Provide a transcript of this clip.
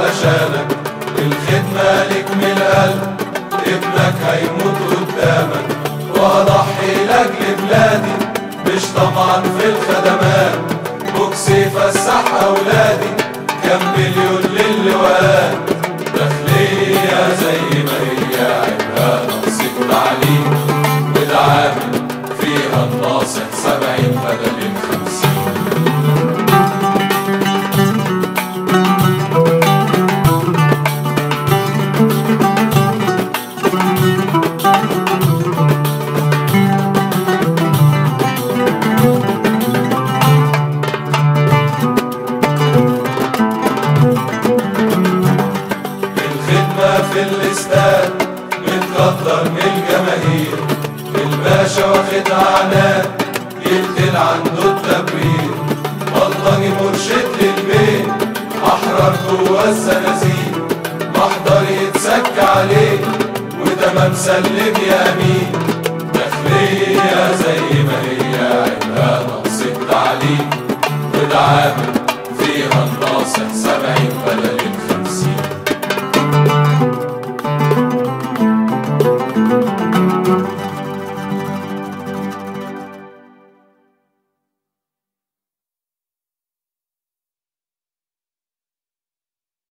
علشانك، الخدمة لك من القلب، ابنك هيموت قدامك، واضحي لاجل بلادي مش طمعا في الخدمات، بوكسي فسح اولادي كام مليون للواد، داخلية زي ما هي عيبها نقص التعليم، والعامل فيها الناصح 70 بدل 50. في الاستاد متقدر من الجماهير، الباشا واخد عناد يقتل عنده التبرير، بلطجي مرشد للبيت احرر جوا الزنازين، محضر يتسك عليه وتمام سلم يا امين.